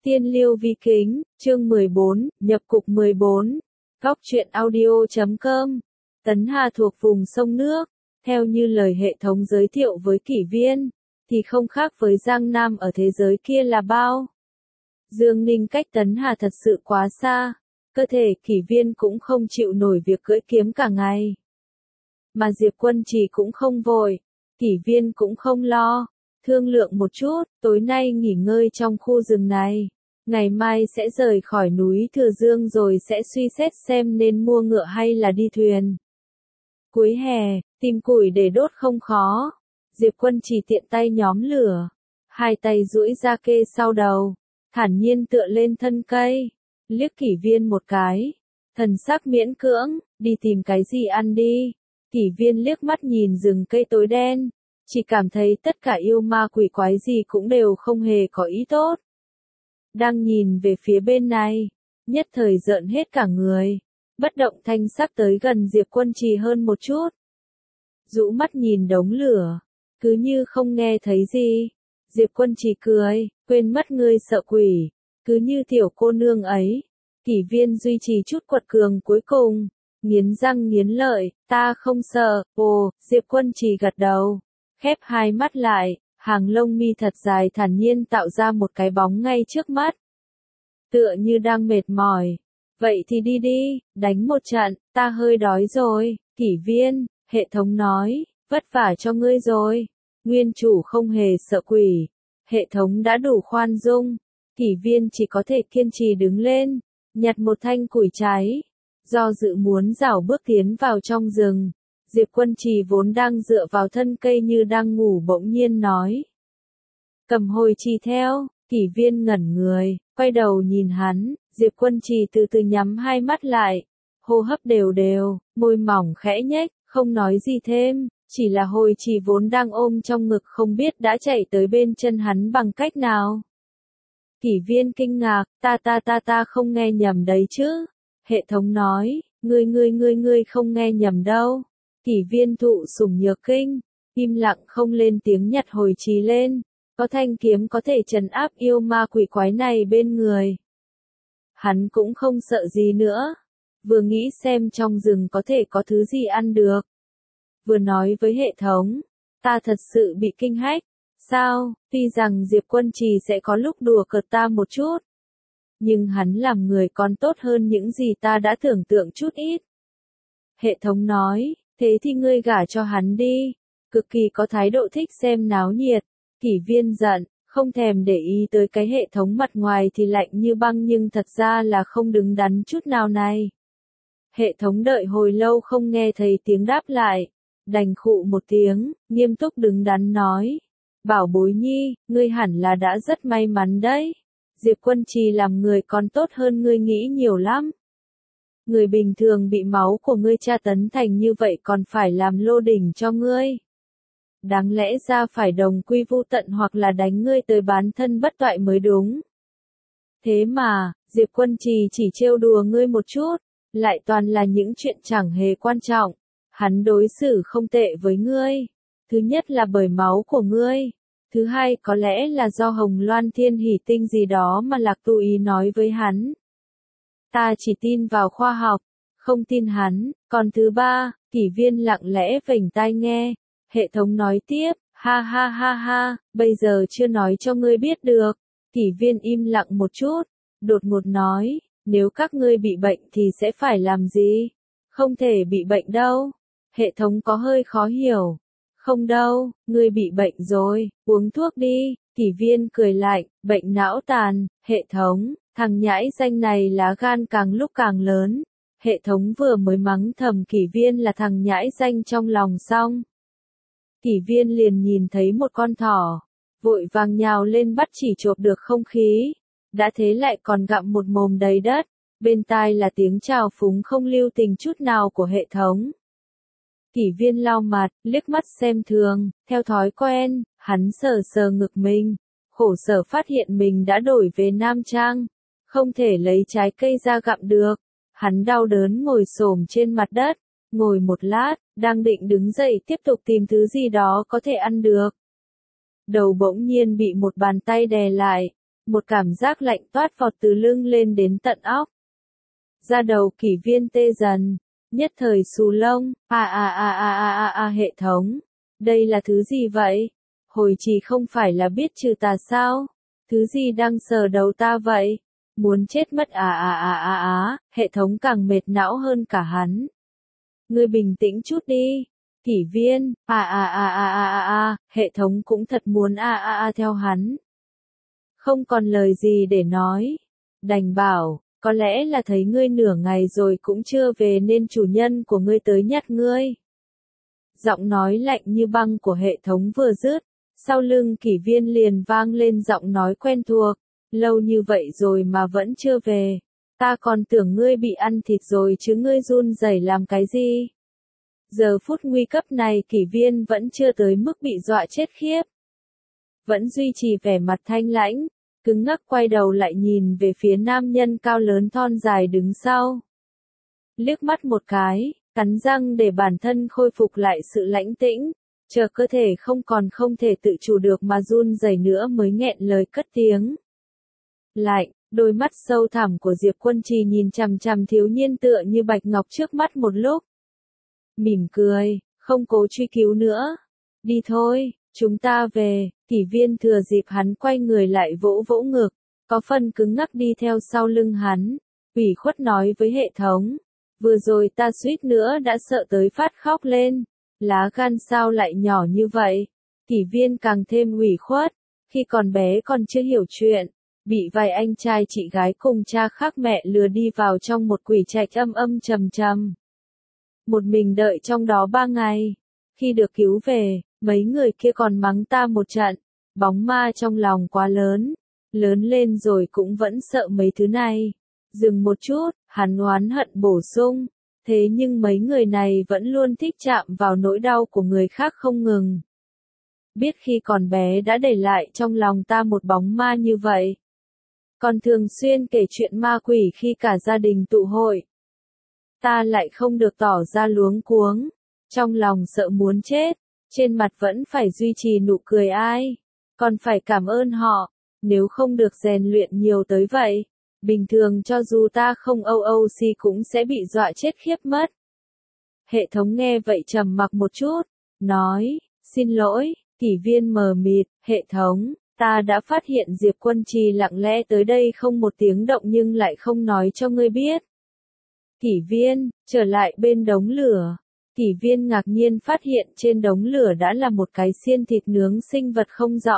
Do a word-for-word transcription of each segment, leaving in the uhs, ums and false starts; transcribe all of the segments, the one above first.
Tiên Liêu Vi Kính, chương mười bốn, nhập cục mười bốn, góc truyện audio chấm com. Tấn Hà thuộc vùng sông nước, theo như lời hệ thống giới thiệu với kỷ viên, thì không khác với Giang Nam ở thế giới kia là bao. Dương Ninh cách Tấn Hà thật sự quá xa, cơ thể kỷ viên cũng không chịu nổi việc cưỡi kiếm cả ngày. Mà Diệp Quân Trì cũng không vội, kỷ viên cũng không lo. Thương lượng một chút, tối nay nghỉ ngơi trong khu rừng này. Ngày mai sẽ rời khỏi núi Thừa Dương rồi sẽ suy xét xem nên mua ngựa hay là đi thuyền. Cuối hè, tìm củi để đốt không khó. Diệp Quân Trì tiện tay nhóm lửa. Hai tay duỗi ra kê sau đầu. Thản nhiên tựa lên thân cây. Liếc kỷ viên một cái. Thần sắc miễn cưỡng, đi tìm cái gì ăn đi. Kỷ viên liếc mắt nhìn rừng cây tối đen. Chỉ cảm thấy tất cả yêu ma quỷ quái gì cũng đều không hề có ý tốt. Đang nhìn về phía bên này, nhất thời rợn hết cả người, bất động thanh sắc tới gần Diệp Quân Trì hơn một chút. Rũ mắt nhìn đống lửa, cứ như không nghe thấy gì. Diệp Quân Trì cười, quên mất ngươi sợ quỷ, cứ như tiểu cô nương ấy. Kỷ viên duy trì chút quật cường cuối cùng, nghiến răng nghiến lợi, ta không sợ. Ồ, Diệp Quân Trì gật đầu. Khép hai mắt lại, hàng lông mi thật dài thản nhiên tạo ra một cái bóng ngay trước mắt. Tựa như đang mệt mỏi. Vậy thì đi đi, đánh một trận, ta hơi đói rồi. Kỷ viên, hệ thống nói, vất vả cho ngươi rồi. Nguyên chủ không hề sợ quỷ. Hệ thống đã đủ khoan dung. Kỷ viên chỉ có thể kiên trì đứng lên, nhặt một thanh củi cháy. Do dự muốn rảo bước tiến vào trong rừng. Diệp Quân Trì vốn đang dựa vào thân cây như đang ngủ bỗng nhiên nói. Cầm hồi trì theo, kỷ viên ngẩn người, quay đầu nhìn hắn, Diệp Quân Trì từ từ nhắm hai mắt lại, hô hấp đều đều, môi mỏng khẽ nhếch, không nói gì thêm, chỉ là hồi trì vốn đang ôm trong ngực không biết đã chạy tới bên chân hắn bằng cách nào. Kỷ viên kinh ngạc, ta ta ta ta không nghe nhầm đấy chứ, hệ thống nói, ngươi ngươi ngươi ngươi không nghe nhầm đâu. Kỷ viên thụ sủng nhược kinh, im lặng không lên tiếng nhặt hồi trì lên, có thanh kiếm có thể trấn áp yêu ma quỷ quái này bên người. Hắn cũng không sợ gì nữa, vừa nghĩ xem trong rừng có thể có thứ gì ăn được. Vừa nói với hệ thống, ta thật sự bị kinh hách, sao, tuy rằng Diệp Quân Trì sẽ có lúc đùa cợt ta một chút. Nhưng hắn làm người còn tốt hơn những gì ta đã tưởng tượng chút ít. Hệ thống nói. Thế thì ngươi gả cho hắn đi, cực kỳ có thái độ thích xem náo nhiệt. Kỷ viên giận, không thèm để ý tới cái hệ thống mặt ngoài thì lạnh như băng nhưng thật ra là không đứng đắn chút nào này. Hệ thống đợi hồi lâu không nghe thấy tiếng đáp lại, đành khụ một tiếng, nghiêm túc đứng đắn nói. Bảo bối nhi, ngươi hẳn là đã rất may mắn đấy. Diệp Quân Trì làm người còn tốt hơn ngươi nghĩ nhiều lắm. Người bình thường bị máu của ngươi tra tấn thành như vậy còn phải làm lô đỉnh cho ngươi. Đáng lẽ ra phải đồng quy vu tận hoặc là đánh ngươi tới bán thân bất toại mới đúng. Thế mà, Diệp Quân Trì chỉ trêu đùa ngươi một chút, lại toàn là những chuyện chẳng hề quan trọng. Hắn đối xử không tệ với ngươi. Thứ nhất là bởi máu của ngươi. Thứ hai có lẽ là do Hồng Loan Thiên Hỷ Tinh gì đó mà Lạc Tu Ý nói với hắn. Ta chỉ tin vào khoa học, không tin hắn. Còn thứ ba, kỷ viên lặng lẽ vểnh tai nghe. Hệ thống nói tiếp, ha ha ha ha, bây giờ chưa nói cho ngươi biết được. Kỷ viên im lặng một chút, đột ngột nói, nếu các ngươi bị bệnh thì sẽ phải làm gì? Không thể bị bệnh đâu. Hệ thống có hơi khó hiểu. Không đâu, ngươi bị bệnh rồi, uống thuốc đi. Kỷ viên cười lạnh, bệnh não tàn. Hệ thống, thằng nhãi danh này lá gan càng lúc càng lớn. Hệ thống vừa mới mắng thầm kỷ viên là thằng nhãi danh trong lòng xong. Kỷ viên liền nhìn thấy một con thỏ, vội vàng nhào lên bắt chỉ chộp được không khí. Đã thế lại còn gặm một mồm đầy đất, bên tai là tiếng trào phúng không lưu tình chút nào của hệ thống. Kỷ viên lau mặt, liếc mắt xem thường, theo thói quen, hắn sờ sờ ngực mình, khổ sở phát hiện mình đã đổi về Nam Trang, không thể lấy trái cây ra gặm được. Hắn đau đớn ngồi xổm trên mặt đất, ngồi một lát, đang định đứng dậy tiếp tục tìm thứ gì đó có thể ăn được. Đầu bỗng nhiên bị một bàn tay đè lại, một cảm giác lạnh toát vọt từ lưng lên đến tận óc. Da đầu Kỷ Viên tê dần, nhất thời xù lông, a a a a a a a hệ thống, đây là thứ gì vậy? Hồi trì không phải là biết trừ tà sao? Thứ gì đang sờ đầu ta vậy? Muốn chết mất à à à à à, hệ thống càng mệt não hơn cả hắn. Ngươi bình tĩnh chút đi. Kỷ Viên, à à à à à à à, hệ thống cũng thật muốn à à à theo hắn. Không còn lời gì để nói. Đành bảo, có lẽ là thấy ngươi nửa ngày rồi cũng chưa về nên chủ nhân của ngươi tới nhặt ngươi. Giọng nói lạnh như băng của hệ thống vừa dứt, sau lưng Kỷ Viên liền vang lên giọng nói quen thuộc. Lâu như vậy rồi mà vẫn chưa về. Ta còn tưởng ngươi bị ăn thịt rồi chứ ngươi run rẩy làm cái gì? Giờ phút nguy cấp này Kỷ Viên vẫn chưa tới mức bị dọa chết khiếp. Vẫn duy trì vẻ mặt thanh lãnh, cứng ngắc quay đầu lại nhìn về phía nam nhân cao lớn thon dài đứng sau. Liếc mắt một cái, cắn răng để bản thân khôi phục lại sự lãnh tĩnh, chờ cơ thể không còn không thể tự chủ được mà run rẩy nữa mới nghẹn lời cất tiếng. Lạnh, đôi mắt sâu thẳm của Diệp Quân Trì nhìn chằm chằm thiếu niên tựa như bạch ngọc trước mắt một lúc. Mỉm cười, không cố truy cứu nữa. Đi thôi, chúng ta về. Kỷ Viên thừa dịp hắn quay người lại vỗ vỗ ngực, có phần cứng ngắc đi theo sau lưng hắn, ủy khuất nói với hệ thống. Vừa rồi ta suýt nữa đã sợ tới phát khóc lên. Lá gan sao lại nhỏ như vậy? Kỷ Viên càng thêm ủy khuất, khi còn bé còn chưa hiểu chuyện. Bị vài anh trai chị gái cùng cha khác mẹ lừa đi vào trong một quỷ trạch âm âm trầm trầm. Một mình đợi trong đó ba ngày. Khi được cứu về, mấy người kia còn mắng ta một trận. Bóng ma trong lòng quá lớn. Lớn lên rồi cũng vẫn sợ mấy thứ này. Dừng một chút, hắn oán hận bổ sung. Thế nhưng mấy người này vẫn luôn thích chạm vào nỗi đau của người khác không ngừng. Biết khi còn bé đã để lại trong lòng ta một bóng ma như vậy. Còn thường xuyên kể chuyện ma quỷ khi cả gia đình tụ hội. Ta lại không được tỏ ra luống cuống, trong lòng sợ muốn chết, trên mặt vẫn phải duy trì nụ cười ai, còn phải cảm ơn họ, nếu không được rèn luyện nhiều tới vậy, bình thường cho dù ta không âu âu si cũng sẽ bị dọa chết khiếp mất. Hệ thống nghe vậy trầm mặc một chút, nói, xin lỗi, Kỷ Viên mờ mịt, hệ thống. Ta đã phát hiện Diệp Quân Trì lặng lẽ tới đây không một tiếng động nhưng lại không nói cho ngươi biết. Kỷ Viên, trở lại bên đống lửa. Kỷ Viên ngạc nhiên phát hiện trên đống lửa đã là một cái xiên thịt nướng sinh vật không rõ.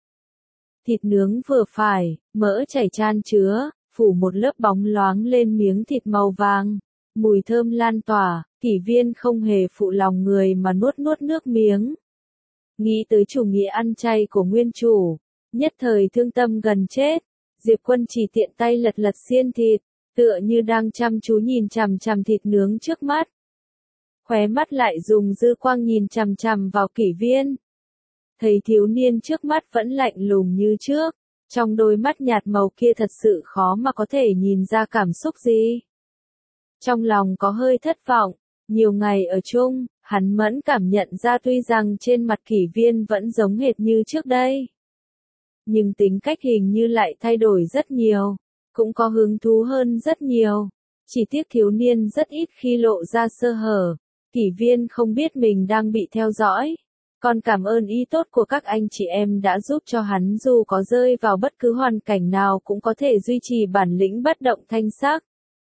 Thịt nướng vừa phải, mỡ chảy chan chứa, phủ một lớp bóng loáng lên miếng thịt màu vàng. Mùi thơm lan tỏa, Kỷ Viên không hề phụ lòng người mà nuốt nuốt nước miếng. Nghĩ tới chủ nghĩa ăn chay của nguyên chủ, nhất thời thương tâm gần chết, Diệp Quân Trì tiện tay lật lật xiên thịt, tựa như đang chăm chú nhìn chằm chằm thịt nướng trước mắt. Khóe mắt lại dùng dư quang nhìn chằm chằm vào Kỷ Viên. Thấy thiếu niên trước mắt vẫn lạnh lùng như trước, trong đôi mắt nhạt màu kia thật sự khó mà có thể nhìn ra cảm xúc gì. Trong lòng có hơi thất vọng, nhiều ngày ở chung, hắn mẫn cảm nhận ra tuy rằng trên mặt Kỷ Viên vẫn giống hệt như trước đây. Nhưng tính cách hình như lại thay đổi rất nhiều, cũng có hứng thú hơn rất nhiều. Chỉ tiếc thiếu niên rất ít khi lộ ra sơ hở. Kỷ Viên không biết mình đang bị theo dõi. Còn cảm ơn ý tốt của các anh chị em đã giúp cho hắn dù có rơi vào bất cứ hoàn cảnh nào cũng có thể duy trì bản lĩnh bất động thanh sắc.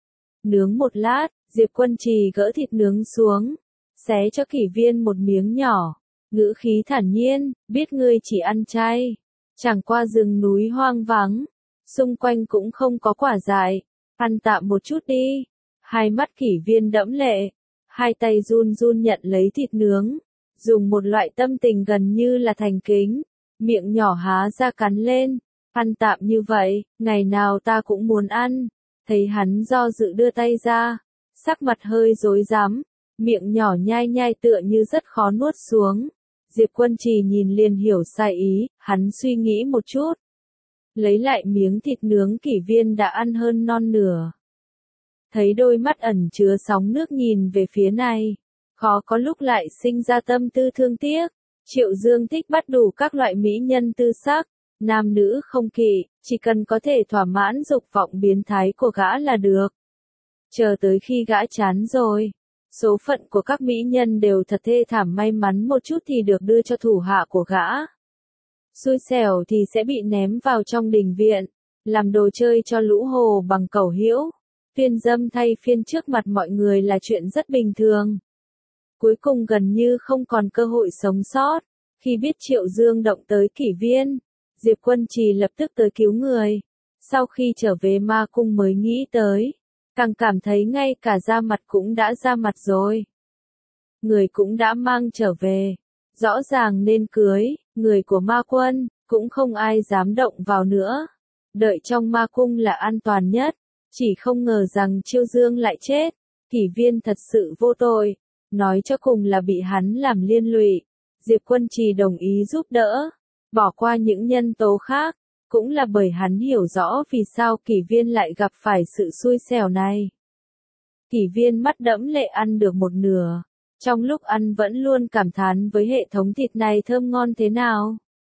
Nướng một lát, Diệp Quân Trì gỡ thịt nướng xuống, xé cho Kỷ Viên một miếng nhỏ, ngữ khí thản nhiên, biết ngươi chỉ ăn chay, chẳng qua rừng núi hoang vắng, xung quanh cũng không có quả dại, ăn tạm một chút đi. Hai mắt Kỷ Viên đẫm lệ, hai tay run run nhận lấy thịt nướng, dùng một loại tâm tình gần như là thành kính, miệng nhỏ há ra cắn lên, ăn tạm như vậy, ngày nào ta cũng muốn ăn. Thấy hắn do dự đưa tay ra, sắc mặt hơi rối rắm, miệng nhỏ nhai nhai tựa như rất khó nuốt xuống. Diệp Quân Trì nhìn liền hiểu sai ý, hắn suy nghĩ một chút. Lấy lại miếng thịt nướng Kỷ Viên đã ăn hơn non nửa. Thấy đôi mắt ẩn chứa sóng nước nhìn về phía này, khó có lúc lại sinh ra tâm tư thương tiếc. Triệu Dương thích bắt đủ các loại mỹ nhân tư sắc, nam nữ không kỵ, chỉ cần có thể thỏa mãn dục vọng biến thái của gã là được. Chờ tới khi gã chán rồi, số phận của các mỹ nhân đều thật thê thảm, may mắn một chút thì được đưa cho thủ hạ của gã. Xui xẻo thì sẽ bị ném vào trong đình viện, làm đồ chơi cho lũ hồ bằng cẩu hĩu. Phiên dâm thay phiên trước mặt mọi người là chuyện rất bình thường. Cuối cùng gần như không còn cơ hội sống sót. Khi biết Triệu Dương động tới Kỷ Viên, Diệp Quân Trì lập tức tới cứu người. Sau khi trở về ma cung mới nghĩ tới, càng cảm thấy ngay cả ra mặt cũng đã ra mặt rồi. Người cũng đã mang trở về, rõ ràng nên cưới, người của ma quân, cũng không ai dám động vào nữa. Đợi trong ma cung là an toàn nhất, chỉ không ngờ rằng Triệu Dương lại chết. Kỷ Viên thật sự vô tội, nói cho cùng là bị hắn làm liên lụy. Diệp Quân Trì đồng ý giúp đỡ, bỏ qua những nhân tố khác, cũng là bởi hắn hiểu rõ vì sao Kỷ Viên lại gặp phải sự xui xẻo này. Kỷ Viên mắt đẫm lệ ăn được một nửa, trong lúc ăn vẫn luôn cảm thán với hệ thống thịt này thơm ngon thế nào.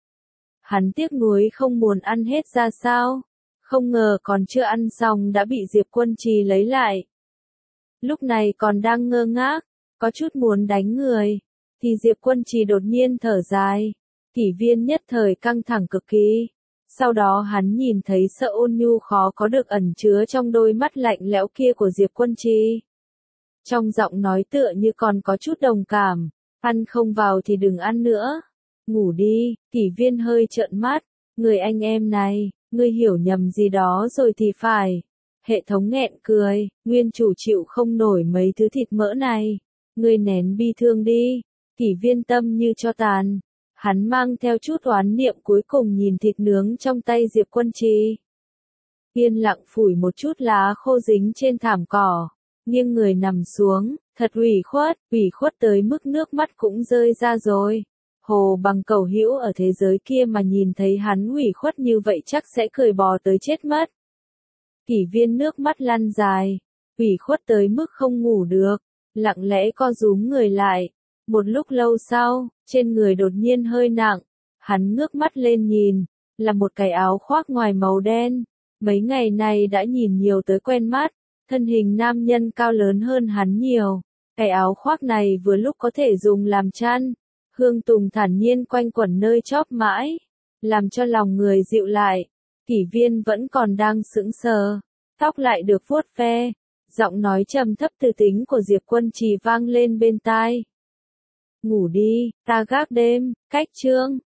Hắn tiếc nuối không muốn ăn hết ra sao, không ngờ còn chưa ăn xong đã bị Diệp Quân Trì lấy lại. Lúc này còn đang ngơ ngác, có chút muốn đánh người, thì Diệp Quân Trì đột nhiên thở dài. Kỷ Viên nhất thời căng thẳng cực kỳ. Sau đó hắn nhìn thấy sợ ôn nhu khó có được ẩn chứa trong đôi mắt lạnh lẽo kia của Diệp Quân Trì. Trong giọng nói tựa như còn có chút đồng cảm, ăn không vào thì đừng ăn nữa. Ngủ đi. Kỷ Viên hơi trợn mắt, người anh em này, ngươi hiểu nhầm gì đó rồi thì phải. Hệ thống nghẹn cười, nguyên chủ chịu không nổi mấy thứ thịt mỡ này. Ngươi nén bi thương đi. Kỷ Viên tâm như cho tàn. Hắn mang theo chút oán niệm cuối cùng nhìn thịt nướng trong tay Diệp Quân Trì. Yên lặng phủi một chút lá khô dính trên thảm cỏ, nghiêng người nằm xuống, thật ủy khuất, ủy khuất tới mức nước mắt cũng rơi ra rồi. Hồ bằng cẩu hữu ở thế giới kia mà nhìn thấy hắn ủy khuất như vậy chắc sẽ cười bò tới chết mất. Kỷ Viên nước mắt lăn dài, ủy khuất tới mức không ngủ được, lặng lẽ co rúm người lại. Một lúc lâu sau, trên người đột nhiên hơi nặng, hắn ngước mắt lên nhìn, là một cái áo khoác ngoài màu đen. Mấy ngày này đã nhìn nhiều tới quen mắt, thân hình nam nhân cao lớn hơn hắn nhiều. Cái áo khoác này vừa lúc có thể dùng làm chăn, hương tùng thản nhiên quanh quẩn nơi chóp mãi, làm cho lòng người dịu lại. Kỷ Viên vẫn còn đang sững sờ, tóc lại được vuốt ve, giọng nói trầm thấp từ tính của Diệp Quân Trì vang lên bên tai. Ngủ đi, ta gác đêm, cách chương.